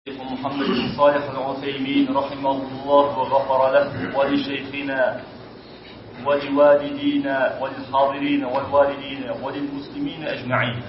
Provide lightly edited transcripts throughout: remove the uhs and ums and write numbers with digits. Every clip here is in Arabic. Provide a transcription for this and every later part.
محمد بن صالح العثيمين رحمه الله وغفر له ولشيخنا ولوالدينا وللحاضرين والوالدين وللمسلمين أجمعين.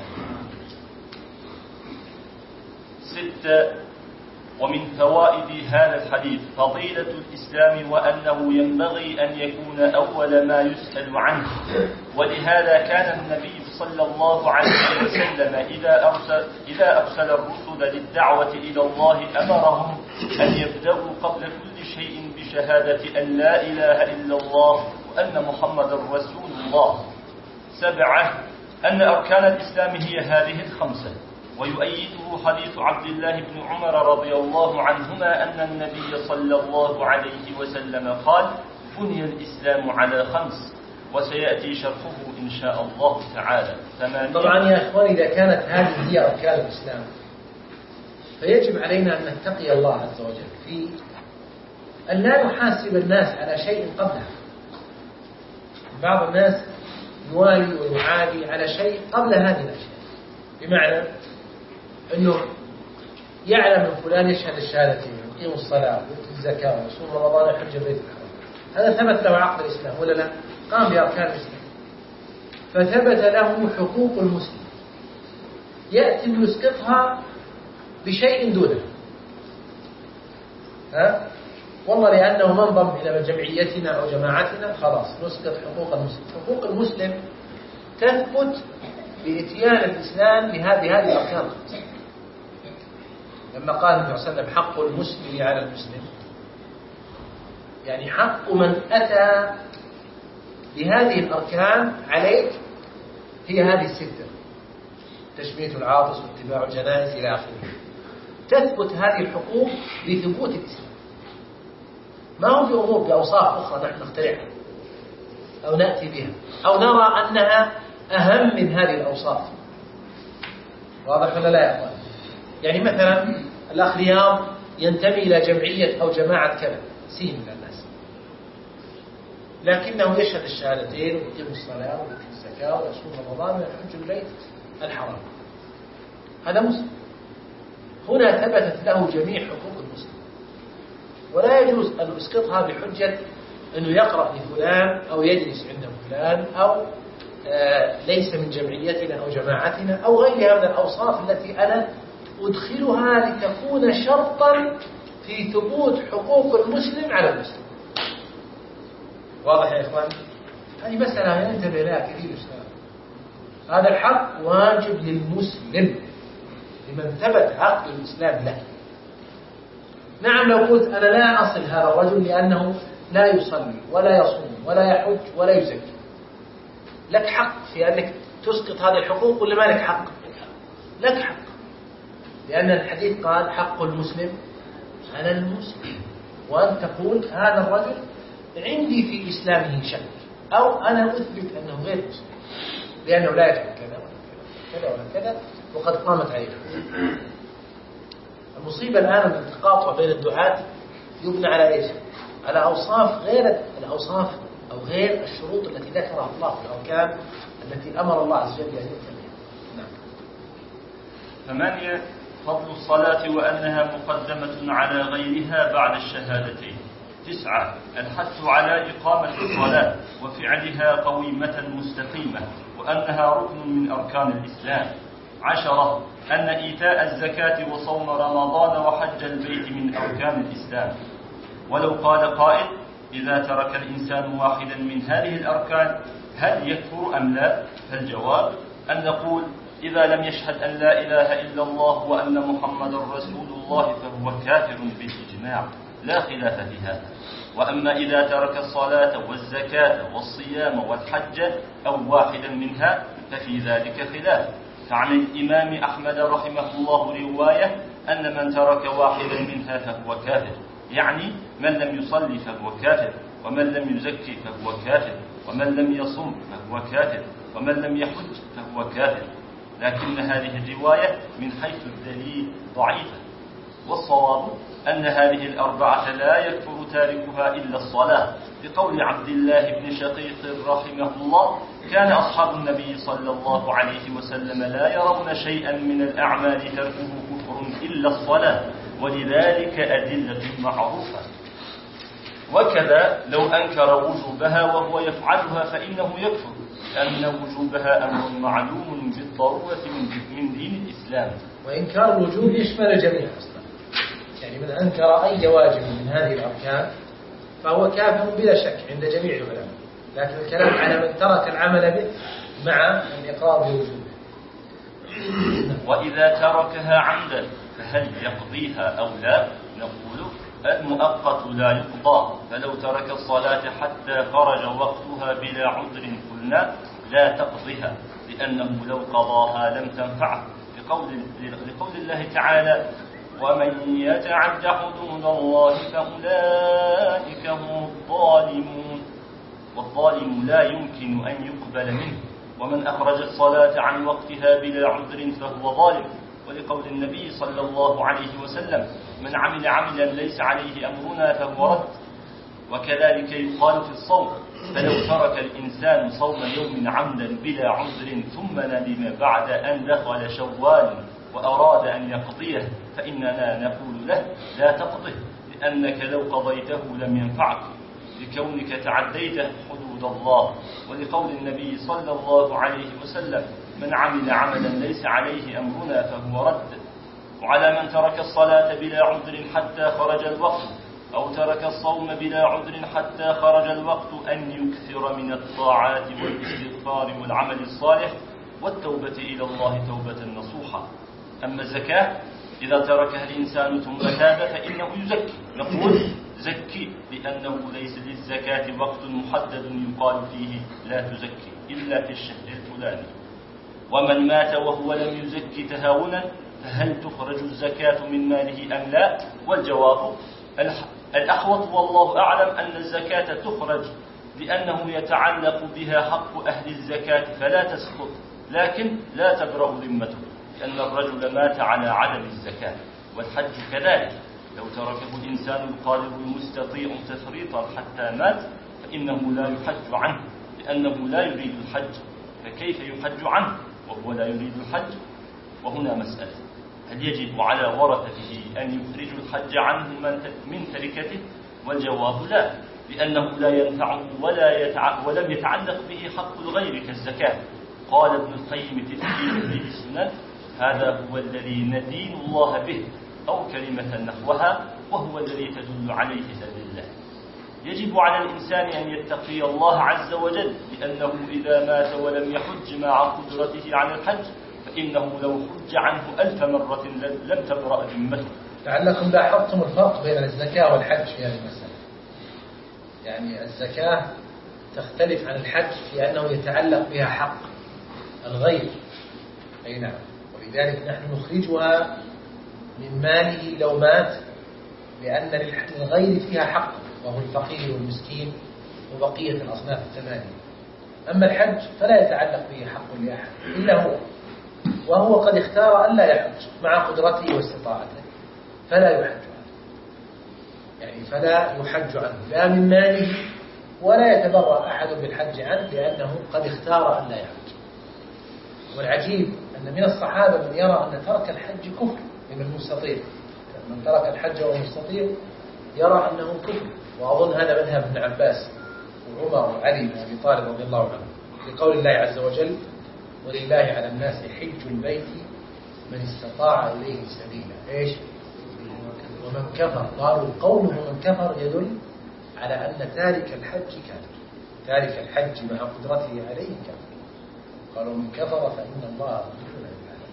6. ومن فوائد هذا الحديث فضيلة الإسلام وأنه ينبغي أن يكون أول ما يسأل عنه، ولهذا كان النبي صلى الله عليه وسلم إذا أرسل الرسل للدعوة إلى الله أمرهم أن يبدأوا قبل كل شيء بشهادة أن لا إله إلا الله وأن محمد رسول الله. 7. أن أركان الإسلام هي هذه 5. ويؤيده حديث عبد الله بن عمر رضي الله عنهما أن النبي صلى الله عليه وسلم قال: بني الإسلام على 5، وسيأتي شرحه إن شاء الله تعالى. طبعا يا أخواني، إذا كانت هذه هي أركان الإسلام فيجب علينا أن نتقي الله عز وجل في أن لا نحاسب الناس على شيء قبلها. بعض الناس يوالي ويعادي على شيء قبل هذه الأشياء، بمعنى أنه يعلم أن فلان يشهد الشهادتين ويقيم الصلاة ويؤتي الزكاة ويصوم رمضان ويحج البيت الحرام، هذا ثبت له عقد الإسلام ولا لا؟ قام بأركان الإسلام، فثبت له حقوق المسلم، يأتي يسقطها بشيء دونه. والله لأنه منضم إلى جمعيتنا أو جماعتنا خلاص نسقط حقوق المسلم. حقوق المسلم تثبت بإتيان الإسلام بهذه الأركان الخمسة. لما قال النبي صلى الله عليه وسلم: حق المسلم على المسلم، يعني حق من أتى بهذه الأركان عليك هي هذه 6: تشميت العاطس واتباع الجنائز إلى آخره. تثبت هذه الحقوق بثبوت الإسلام، ما هو بأمور بأوصاف أخرى نحن نخترعها أو نأتي بها أو نرى أنها أهم من هذه الأوصاف. واضح ولا لا يا أخوان؟ يعني مثلا الأخ رياض ينتمي إلى جمعية أو جماعة كذا سين من الناس، لكنه يشهد الشهادتين ويقيم الصلاة ويؤتي الزكاة ويصوم رمضان ويحج البيت الحرام، هذا مسلم. هنا ثبتت له جميع حقوق المسلم، ولا يجوز أن نسقطها بحجة أنه يقرأ لفلان أو يجلس عند فلان أو ليس من جمعيتنا أو جماعتنا أو غيرها من الأوصاف التي أنا أدخلها لتكون شرطا في ثبوت حقوق المسلم على المسلم. واضح يا إخوان؟ هذه مسألة ينتبه لها كثير أستاذ. هذا الحق واجب للمسلم لمن ثبت عقد الإسلام له. نعم، لو قلت أنا لا أصل هذا الرجل لأنه لا يصلي ولا يصوم ولا يحج ولا يزكي، لك حق في أنك تسقط هذه الحقوق ولا ما لك حق؟ لك حق، لأن الحديث قال: حق المسلم على المسلم، وأن تقول هذا الرجل عندي في إسلامه شك، أو أنا أثبت أنه غير مسلم لأنه لا يفعل كذا ولا كذا ولا كذا وقد قامت عليه. المصيبة الآن أن التقاطع بين الدعاة يبنى على إيش؟ على أوصاف غير الأوصاف أو غير الشروط التي ذكرها الله في الأركان التي أمر الله عز وجل أن يؤتى بها. نعم. 8. فضل الصلاة وأنها مقدمة على غيرها بعد الشهادتين. 9. الحث على إقامة الصلاة وفعلها قويمة مستقيمة، وأنها ركن من أركان الإسلام. 10. أن إيتاء الزكاة وصوم رمضان وحج البيت من أركان الإسلام. ولو قال قائل: إذا ترك الإنسان واحدا من هذه الأركان هل يكفر أم لا؟ فالجواب أن نقول: إذا لم يشهد أن لا إله إلا الله وأن محمد رسول الله فهو كافر بالإجماع، لا خلاف في هذا. وأما إذا ترك الصلاة والزكاة والصيام والحج أو واحدا منها ففي ذلك خلاف. فعن الإمام أحمد رحمه الله رواية أن من ترك واحدا منها فهو كافر، يعني من لم يصلي فهو كافر، ومن لم يزكي فهو كافر، ومن لم يصم فهو كافر، ومن لم يحج فهو كافر. لكن هذه الرواية من حيث الدليل ضعيفة، والصواب أن هذه الأربعة لا يكفر تاركها إلا الصلاة، بقول عبد الله بن شقيق رحمه الله: كان أصحاب النبي صلى الله عليه وسلم لا يرون شيئا من الأعمال تركه كفر إلا الصلاة، ولذلك أدلة معروفة. وكذا لو أنكر وجوبها وهو يفعلها فإنه يكفر، لأن وجوبها أمر معلوم بالضرورة من دين الإسلام. وإنكار الوجوب يشمل الجميع أصلا، يعني من أنكر أي واجب من هذه الأركان فهو كافر بلا شك عند جميع العلماء، لكن الكلام على من ترك العمل به مع الإقرار بوجوبه. وإذا تركها عمدا فهل يقضيها أو لا؟ نقول المؤقت لا يقضى، فلو ترك الصلاة حتى خرج وقتها بلا عذر قلنا لا تقضيها، لأنه لو قضاها لم تنفعه، لقول الله تعالى: ومن يتعد حدود الله فأولئك هم الظالمون، والظالم لا يمكن أن يقبل منه، ومن أخرج الصلاة عن وقتها بلا عذر فهو ظالم، ولقول النبي صلى الله عليه وسلم: من عمل عملا ليس عليه أمرنا فهو رد. وكذلك يقال في الصوم، فلو ترك الإنسان صوم يوم عمدا بلا عذر ثم ندم بعد أن دخل شوال وأراد أن يقضيه فإننا نقول له لا تقضه، لأنك لو قضيته لم ينفعك، لكونك تعديت حدود الله، ولقول النبي صلى الله عليه وسلم: من عمل عملا ليس عليه أمرنا فهو رد. وعلى من ترك الصلاة بلا عذر حتى خرج الوقت، أو ترك الصوم بلا عذر حتى خرج الوقت، أن يكثر من الطاعات والاستغفار والعمل الصالح والتوبة إلى الله توبة نصوحة. أما الزكاة إذا تركها الإنسان ثم تاب فإنه يزكي، نقول زكي، لأنه ليس للزكاة وقت محدد يقال فيه لا تزكي إلا في الشهر الفلاني. ومن مات وهو لم يزكي تهاونا فهل تخرج الزكاة من ماله أم لا؟ والجواب الأحوط والله أعلم أن الزكاة تخرج، لأنه يتعلق بها حق أهل الزكاة فلا تسقط، لكن لا تبرأ ذمته، لأن الرجل مات على عدم الزكاة. والحج كذلك، لو تركه الإنسان القادر المستطيع تفريطا حتى مات فإنه لا يحج عنه، لأنه لا يريد الحج، فكيف يحج عنه وهو لا يريد الحج؟ وهنا مسألة: هل يجب على ورثته أن يخرجوا الحج عنه من تركته؟ والجواب لا، لأنه لا ينفعه ولم يتعلق به حق الغير كالزكاة. قال ابن القيم في تدبير السنن: هذا هو الذي ندين الله به، أو كلمة نحوها، وهو الذي تدل عليه الأدلة. يجب على الإنسان أن يتقي الله عز وجل، لأنه إذا مات ولم يحج مع قدرته على الحج فإنه لو حج عنه 1000 مرة لم تبرأ ذمته. لعلكم لاحظتم الفرق بين الزكاة والحج في هذه المسألة، يعني الزكاة تختلف عن الحج في أنه يتعلق بها حق الغير، أي نعم، ولذلك نحن نخرجها من ماله لو مات، لأن للغير فيها حق وهو الفقير والمسكين وبقية الأصناف الثمانية. أما الحج فلا يتعلق به حق لأحد إلا هو، وهو قد اختار أن لا يحج مع قدرته واستطاعته، فلا يحج عنه، يعني فلا يحج عنه لا من ماله، ولا يتبرأ أحد بالحج عنه لأنه قد اختار أن لا يحج. والعجيب أن من الصحابة من يرى أن ترك الحج كفر من المستطيع، من ترك الحج وهو مستطيع يرى أنه كفر، وأظن هذا مذهب ابن عباس وعمر وعلي بن أبي طالب رضي الله عنه، لقول الله عز وجل: ولله على الناس حج البيت من استطاع إليه سبيلا. إيش؟ ومن كفر، قالوا قوله من كفر يدل على أن تارك الحج كافر، تارك الحج مع قدرته عليه كافر، قالوا من كفر فإن الله غفور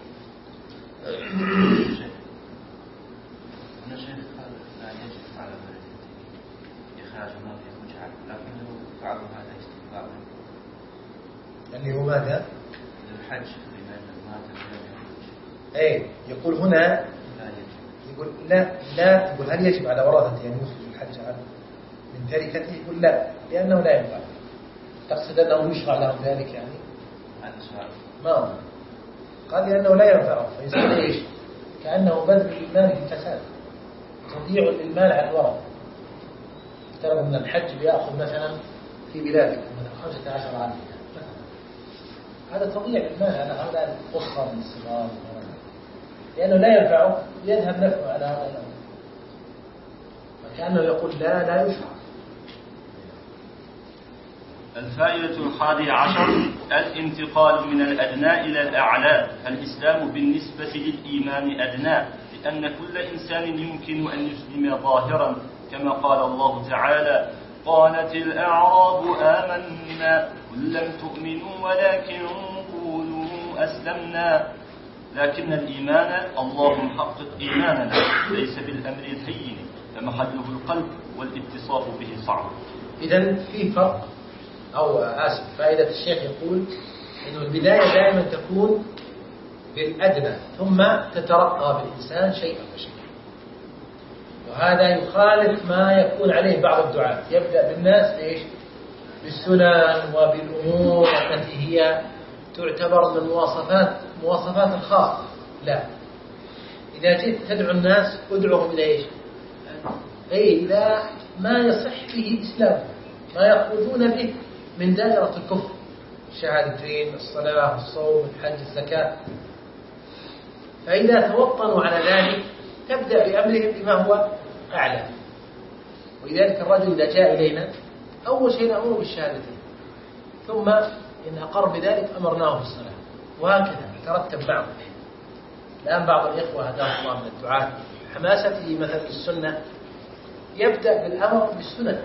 للعالمين. أنا شيخ قال لا يجب على الوالدين إخراج ما في مجعل، لكنه فعلوا هذا استقبالا. اللي هو ماذا؟ الحج لمن مات من الحج. أي يقول هنا لا يجب. يقول لا يقول هل يجب على ورثته أن يخرج الحج عنه من تركته؟ يقول لا، لأنه لا ينفع. تقصد أنه يشرع لهم ذلك يعني؟ هذا سؤال. ما قال لأنه لا ينفعه، فيصير إيش؟ كأنه بذل المال في الفساد، تضييع للمال على الورثة. افترض أن الحج بيأخذ مثلا في بلادكم مثلا 15 عام، هذا تضييع للمال على هؤلاء الأسرة من الصغار، لأنه لا ينفعه، يذهب نفعه على هؤلاء. كأنه يقول لا يشرع. الفائدة 11 الانتقال من الأدنى إلى الأعلى. الإسلام بالنسبة للإيمان أدنى، لأن كل إنسان يمكن أن يسلم ظاهرا، كما قال الله تعالى: قالت الأعراب آمنا قل لم تؤمنوا ولكن قولوا أسلمنا. لكن الإيمان الله محقق إيماننا ليس بالأمر الهين، فمحله القلب والاتصاف به صعب. إذن في فرق، أو فائدة الشيخ يقول إنه البداية دائما تكون بالأدنى ثم تترقى بالإنسان شيئا فشيئا، وهذا يخالف ما يكون عليه بعض الدعاة. يبدأ بالناس إيش؟ بالسنن وبالأمور التي هي تعتبر من مواصفات الخاصة. لا، إذا جئت تدعو الناس ادعوهم إلى إيش؟ إلى ما يصح به إسلام، ما يخرجون به من دائرة الكفر: الشهادتين، الصلاة، الصوم، الحج، الزكاة. فإذا توطنوا على ذلك تبدأ بأمرهم بما هو أعلى. ولذلك الرجل إذا جاء إلينا أول شيء نأمره بالشهادتين، ثم إن أقر بذلك أمرناه بالصلاة، وهكذا يترتب معه. الآن بعض الإخوة هداهم الله من الدعاة حماسته مثلا السنة يبدأ بالأمر بالسنة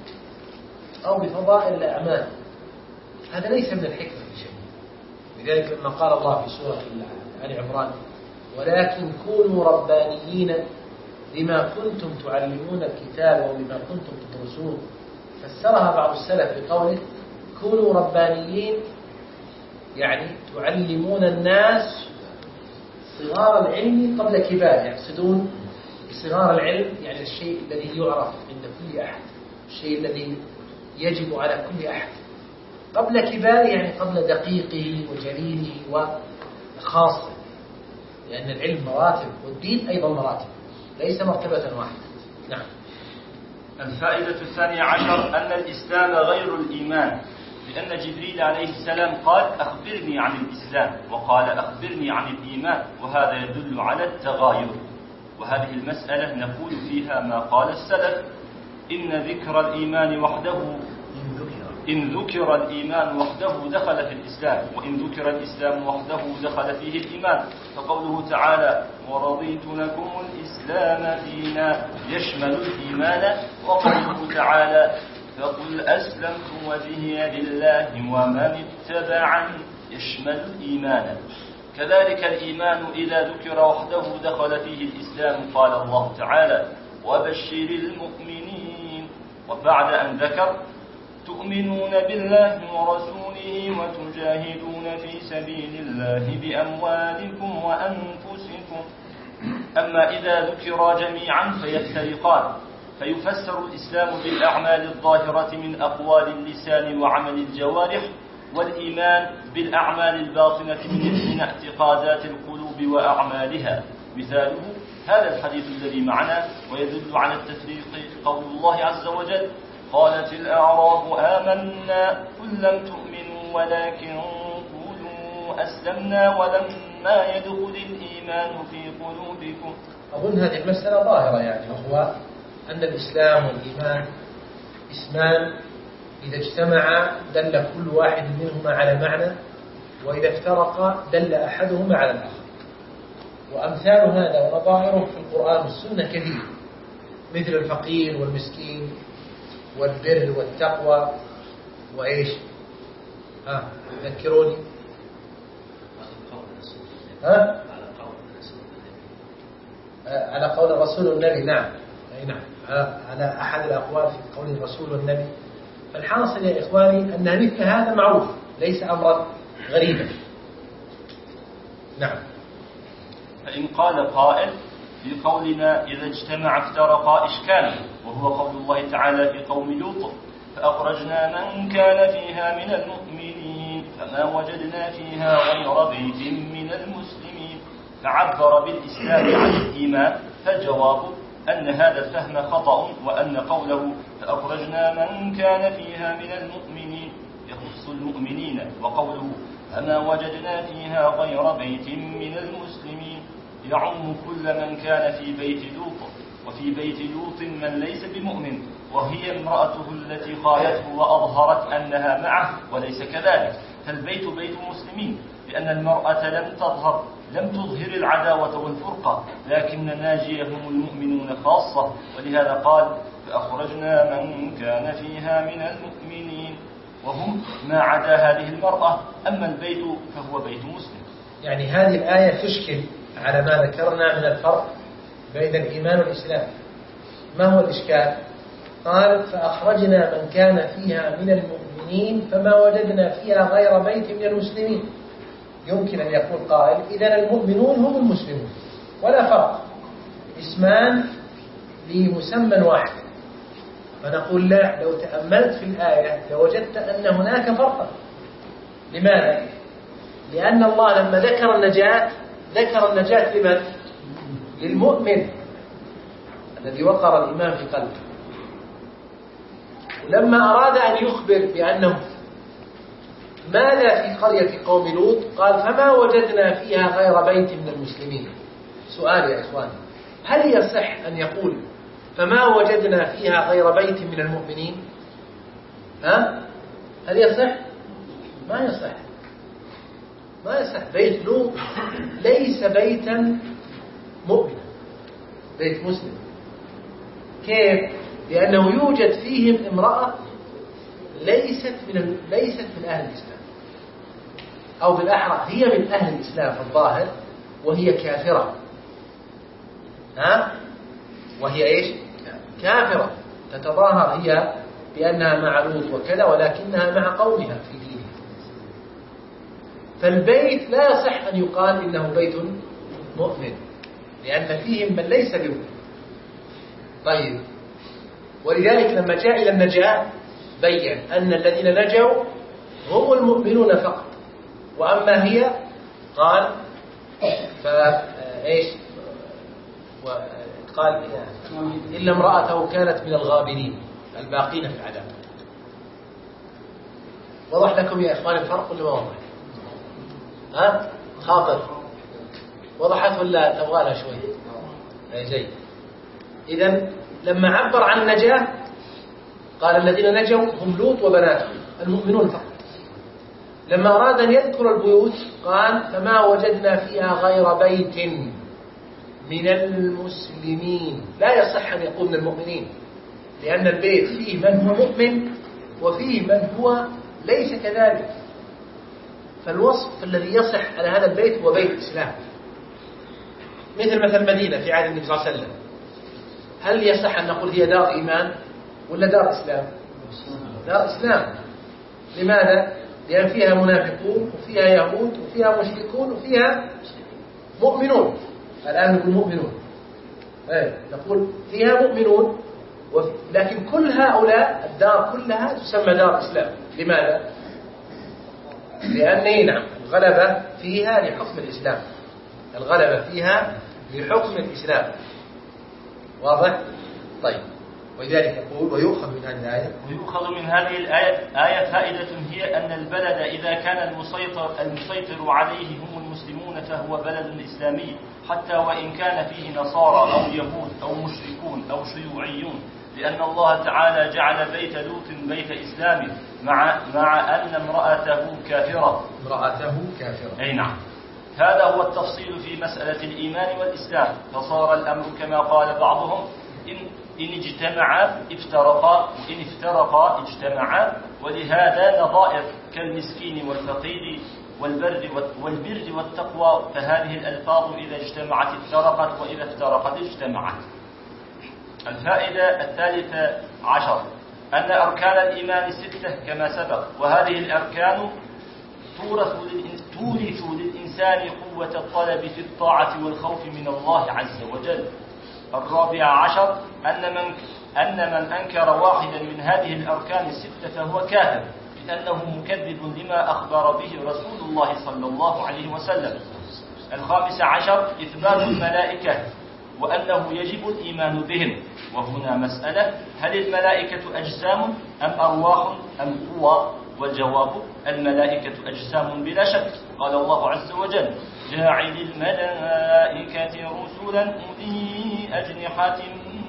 أو بفضائل الأعمال. هذا ليس من الحكمة في شيء. لذلك لما قال الله في سورة آل عمران: ولكن كونوا ربانيين بما كنتم تعلمون الكتاب وبما كنتم تدرسون، فسرها بعض السلف بقوله: كونوا ربانيين يعني تعلمون الناس صغار العلم قبل كبار. يقصدون بصغار العلم يعني الشيء الذي يعرف عند كل أحد، الشيء الذي يجب على كل أحد. قبل كبار يعني قبل دقيقه وجليله وخاصه، لأن العلم مراتب والدين أيضا مراتب، ليس مرتبة واحدة. نعم. الفائدة 12 أن الإسلام غير الإيمان، لأن جبريل عليه السلام قال: أخبرني عن الإسلام، وقال: أخبرني عن الإيمان، وهذا يدل على التغاير. وهذه المسألة نقول فيها ما قال السلف: إن ذكر الإيمان وحده إن ذكر الإيمان وحده دخل في الإسلام، وإن ذكر الإسلام وحده دخل فيه الإيمان. فقوله تعالى: ورضيت لكم الإسلام دينا يشمل الإيمان. وقوله تعالى: فقل أسلمت وجهي لله ومن اتبعني يشمل الإيمان. كذلك الإيمان إذا ذكر وحده دخل فيه الإسلام. قال الله تعالى: وبشر المؤمنين. وبعد أن ذكر: تؤمنون بالله ورسوله وتجاهدون في سبيل الله بأموالكم وأنفسكم. أما إذا ذكر جميعا فيفترقان، فيفسر الإسلام بالأعمال الظاهرة من أقوال اللسان وعمل الجوارح، والإيمان بالأعمال الباطنة من اعتقادات القلوب وأعمالها. مثاله هذا الحديث الذي معنا، ويدل على التفريق قول الله عز وجل: قالت الأعراب آمنا قل لم تؤمنوا ولكن قولوا أسلمنا ولما يدخل الإيمان في قلوبكم. أظن هذه المسألة ظاهرة، يعني وهو أن الإسلام والإيمان اسمان إذا اجتمعا دل كل واحد منهما على معنى، وإذا افترقا دل أحدهما على الآخر. وأمثال هذا ونظائره في القرآن والسنة كثير، مثل الفقير والمسكين والبر والتقوى وإيش؟ ذكروني. على قول الرسول والنبي. نعم، أي نعم، على أحد الأقوال في قول الرسول والنبي. فالحاصل يا إخواني أن مثل هذا معروف، ليس أمرا غريبا. نعم. فإن قال قائل: في قولنا إذا اجتمع افترقا إشكالا، وهو قول الله تعالى في قوم لوط: فأخرجنا من كان فيها من المؤمنين فما وجدنا فيها غير بيت من المسلمين، فعبر بالإسلام عن الإيمان. فالجواب أن هذا الفهم خطأ، وأن قوله فأخرجنا من كان فيها من المؤمنين يخص المؤمنين، وقوله فما وجدنا فيها غير بيت من المسلمين يعم كل من كان في بيت لوط. وفي في بيت لوط من ليس بمؤمن وهي امرأته التي خالته وأظهرت أنها معه وليس كذلك، فالبيت بيت مسلمين، لأن المرأة لم تظهر العداوة والفرقة، لكن ناجيه هم المؤمنون خاصة، ولهذا قال فأخرجنا من كان فيها من المؤمنين، وهم ما عدا هذه المرأة، أما البيت فهو بيت مسلم. يعني هذه الآية تشكل على ما ذكرنا من الفرق بين الإيمان والإسلام. ما هو الإشكال؟ قال فأخرجنا من كان فيها من المؤمنين فما وجدنا فيها غير بيت من المسلمين. يمكن أن يقول قائل إذن المؤمنون هم المسلمون ولا فرق، اسمان لمسمى واحد. فنقول لا، لو تأملت في الآية لوجدت أن هناك فرقا. لماذا؟ لأن الله لما ذكر النجاة لمن؟ للمؤمن الذي وقر الإيمان في قلبه. ولما أراد أن يخبر بأنه ماذا في قرية قوم لوط قال فما وجدنا فيها غير بيت من المسلمين. سؤال يا إخوان، هل يصح أن يقول فما وجدنا فيها غير بيت من المؤمنين؟ هل يصح؟ ما يصح. بيت لوط ليس بيتا مؤمنا، بيت مسلم. كيف؟ لأنه يوجد فيهم امرأة ليست من أهل الإسلام، أو بالأحرى هي من أهل الإسلام في الظاهر وهي كافرة. وهي إيش؟ كافرة، تتظاهر هي بأنها مع لوط وكذا، ولكنها مع قومها في دينها. فالبيت لا يصح أن يقال إنه بيت مؤمن، لأن فيهم من ليس بمؤمن. طيب، ولذلك لما جاء إلى النجاة بين أن الذين نجوا هم المؤمنون فقط، وأما هي قال فإيش؟ قال إلا امرأته كانت من الغابرين الباقين في العذاب. وضح لكم يا إخوان الفرق ولا ما وضح؟ خاطر وضحت ولا تبغى لها شوي؟ زين. إذن لما عبر عن النجاة قال الذين نجوا هم لوط وبناته المؤمنون فقط. لما أراد أن يذكر البيوت قال فما وجدنا فيها غير بيت من المسلمين. لا يصح أن يقول من المؤمنين، لأن البيت فيه من هو مؤمن وفيه من هو ليس كذلك. فالوصف الذي يصح على هذا البيت هو بيت الإسلام، مثل مدينة في عهد النبي صلى الله عليه وسلم. هل يصح أن نقول هي دار إيمان ولا دار إسلام؟ دار إسلام. لماذا؟ لأن فيها منافقون وفيها يهود وفيها مشركون وفيها مؤمنون. الآن نقول مؤمنون، نقول فيها مؤمنون، لكن كل هؤلاء الدار كلها تسمى دار إسلام. لماذا؟ لأن نعم الغلبة فيها لحكم الإسلام، الغلبة فيها لحكم الإسلام. واضح؟ طيب، ولذلك يقول ويؤخذ من هذه الآية فائدة هي أن البلد إذا كان المسيطر عليه هم المسلمون فهو بلد إسلامي، حتى وإن كان فيه نصارى أو يهود أو مشركون أو شيوعيون، لأن الله تعالى جعل بيت لوط بيت إسلامي مع أن امرأته كافرة. أي نعم. هذا هو التفصيل في مسألة الإيمان والإسلام. فصار الأمر كما قال بعضهم إن اجتمعا افترقا وإن افترقا اجتمعا، ولهذا نظائر كالمسكين والفقير والبر والتقوى، فهذه الألفاظ إذا اجتمعت افترقت وإذا افترقت اجتمعت. الفائدة 13 أن أركان الإيمان 6 كما سبق، وهذه الأركان تورث للإنسان قوة الطلب في الطاعة والخوف من الله عز وجل. 14 أن من أنكر واحدا من هذه الأركان 6 فهو كافر، لأنه مكذب لما أخبر به رسول الله صلى الله عليه وسلم. 15 إثبات الملائكة وأنه يجب الإيمان بهم. وهنا مسألة: هل الملائكة أجسام أم أرواح أم قوى؟ والجواب: الملائكة أجسام بلا شك. قال الله عز وجل: جاعل الملائكة رسلا أولي أجنحة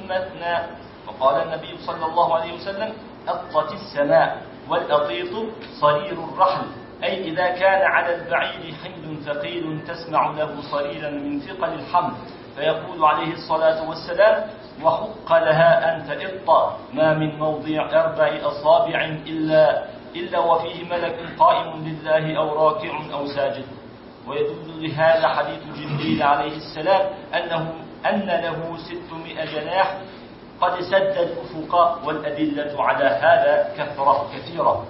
مثنى. وقال النبي صلى الله عليه وسلم: أطت السماء والأطيط صرير الرحل، أي إذا كان على البعير حمل ثقيل تسمع له صريرا من ثقل الحمل، فيقول عليه الصلاة والسلام: وحق لها أن تئط، ما من موضع 4 أصابع إلا وفيه ملك قائم لله أو راكع أو ساجد. ويدل لهذا حديث جبريل عليه السلام أن له 600 جناح قد سد الأفق، والأدلة على هذا كثيرة.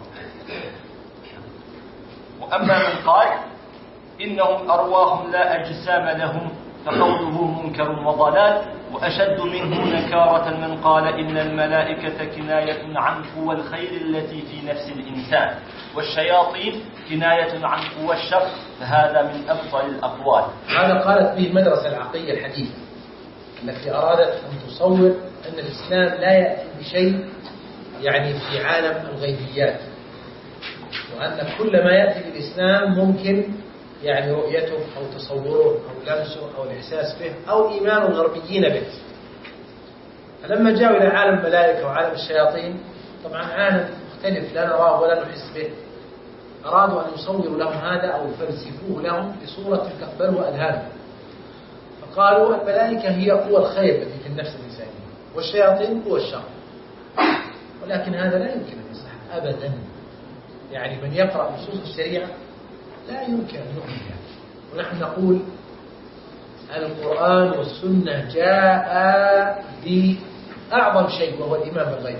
وأما من قال إنهم أرواح لا أجسام لهم فقوله منكر وضلال، وأشد منه نكارة من قال إن الملائكة كناية عن قوى الخير التي في نفس الإنسان، والشياطين كناية عن قوى الشر، فهذا من أبطل الأقوال. هذا قالت به المدرسة العقلية الحديثة التي أرادت أن تصور أن الإسلام لا يأتي بشيء يعني في عالم الغيبيات، وأن كل ما يأتي بالإسلام ممكن يعني رؤيته أو تصوره أو لمسه أو الإحساس به أو إيمان الغربيين به. فلما جاءوا إلى عالم الملائكة وعالم الشياطين، طبعا عالم مختلف لا نراه ولا نحس به، أرادوا أن يصوروا لهم هذا أو يفلسفوه لهم بصورة تقبله أذهانهم، فقالوا الملائكة هي قوى الخير التي في النفس الإنسانية، والشياطين قوى الشر. ولكن هذا لا يمكن أن يصح أبدا. يعني من يقرأ نصوص الشريعة لا يمكن أن نؤمن بها. ونحن نقول القرآن والسنة جاء بأعظم شيء وهو الإيمان بالغيب.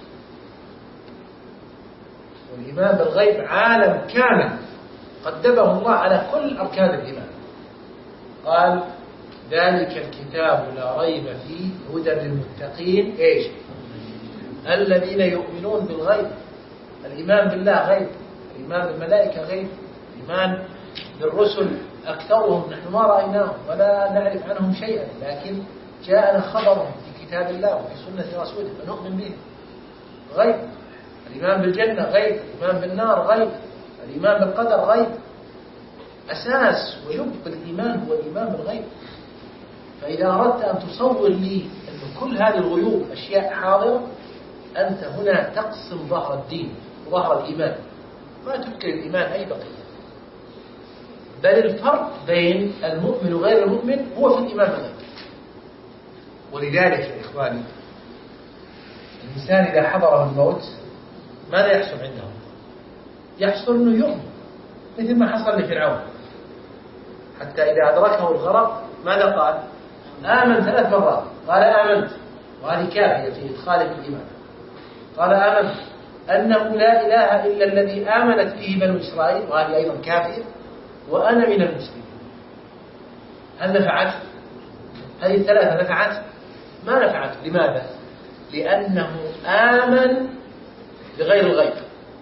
والإيمان بالغيب عالم كامل قدمه الله على كل أركان الإيمان. قال: ذلك الكتاب لا ريب فيه هدى للمتقين إيش؟ الذين يؤمنون بالغيب. الإيمان بالله غيب، الإيمان بالملائكة غيب، الإيمان بالرسل أكثرهم نحن ما رأيناهم ولا نعرف عنهم شيئا، لكن جاءنا خبرهم في كتاب الله وفي سنة رسوله فنؤمن به. غيب. الإيمان بالجنة غيب، الإيمان بالنار غيب، الإيمان بالقدر غيب. أساس ولب الإيمان هو الإيمان بالغيب. فإذا أردت أن تصور لي أن كل هذه الغيوب أشياء حاضرة، أنت هنا تقسم ظهر الدين وظهر الإيمان، ما تذكر الإيمان أي بقية. بل الفرق بين المؤمن وغير المؤمن هو في الإيمان بالغيب. ولذلك يا إخواني، الإنسان إذا حضره الموت ماذا يحصل عنده؟ يحصل أنه يؤمن، مثل ما حصل لفرعون، حتى إذا أدركه الغرق ماذا قال؟ آمن 3 مرات. قال آمنت، وهذه كافية في إدخاله في الإيمان. قال آمنت أنه لا إله إلا الذي آمنت به بنو إسرائيل، وهذه أيضا كافية، وأنا من المسلمين. هل نفعت؟ هذه ال3 نفعت؟ ما نفعت. لماذا؟ لأنه آمن بغير الغيب.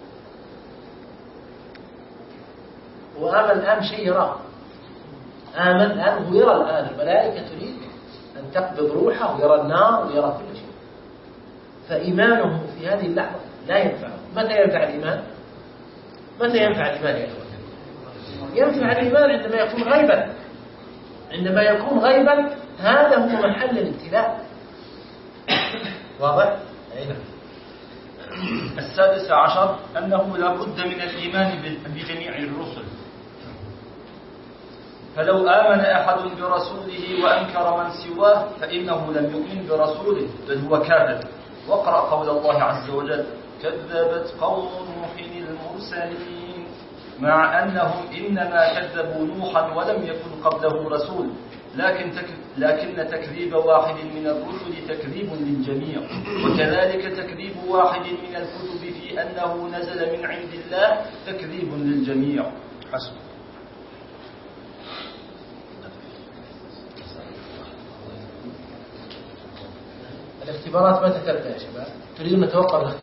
وآمن الآن شيء يراه. آمن الآن هو يرى الآن الملائكة تريد أن تقبض روحه، ويرى النار ويرى كل شيء. فإيمانه في هذه اللحظة لا ينفعه. متى ينفع الإيمان؟ متى ينفع الإيمان يا إخوان؟ ينفع الإيمان عندما يكون غيبا. عندما يكون غيبا هذا هو محل الابتلاء. واضح؟ أين؟ 16 أنه لا بد من الإيمان بجميع الرسل. فلو آمن أحد برسوله وأنكر من سواه فإنه لم يؤمن برسوله، بل هو كاذب. واقرأ قول الله عز وجل: كذبت قوم نوح المرسلين، مع أنهم إنما كذبوا نوحا ولم يكن قبله رسول، لكن تكذيب واحد من الرسل تكذيب للجميع، وكذلك تكذيب واحد من الكتب في أنه نزل من عند الله تكذيب للجميع. حسب. الاختبارات متى تبدأ يا شباب؟ تريدون نتوقف